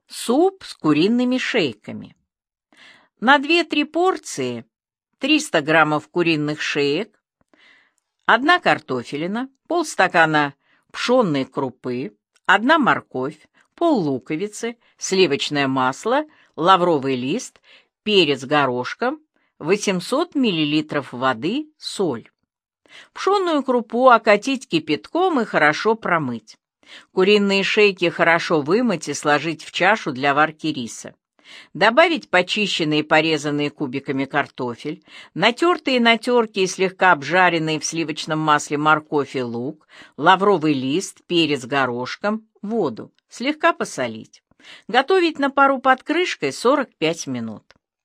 Суп с куриными шейками. На 2-3 порции 300 граммов куриных шеек, 1 картофелина, полстакана пшенной крупы, 1 морковь, пол-луковицы, сливочное масло, лавровый лист, перец горошком, 800 мл воды, соль. Пшенную крупу окатить кипятком и хорошо промыть. Куриные шейки хорошо вымыть и сложить в чашу для варки риса. Добавить почищенный и порезанный кубиками картофель, натертые на терке и слегка обжаренные в сливочном масле морковь и лук, лавровый лист, перец горошком, воду, слегка посолить. Готовить на пару под крышкой 45 минут.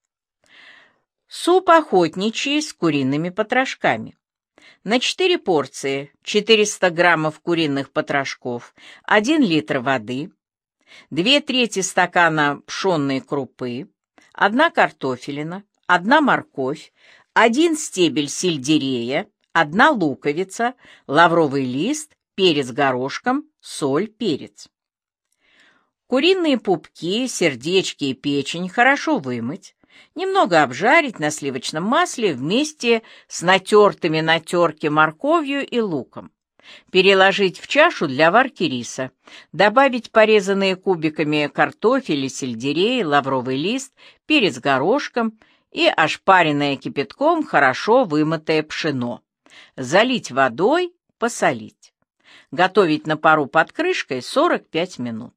Суп охотничий с куриными потрошками. На 4 порции 400 граммов куриных потрошков, 1 литр воды, 2/3 стакана пшенной крупы, 1 картофелина, 1 морковь, 1 стебель сельдерея, 1 луковица, лавровый лист, перец горошком, соль, перец. Куриные пупки, сердечки и печень хорошо вымыть, немного обжарить на сливочном масле вместе с натертыми на терке морковью и луком. Переложить в чашу для варки риса. Добавить порезанные кубиками картофель и сельдерей, лавровый лист, перец горошком и ошпаренное кипятком хорошо вымытое пшено. Залить водой, посолить. Готовить на пару под крышкой 45 минут.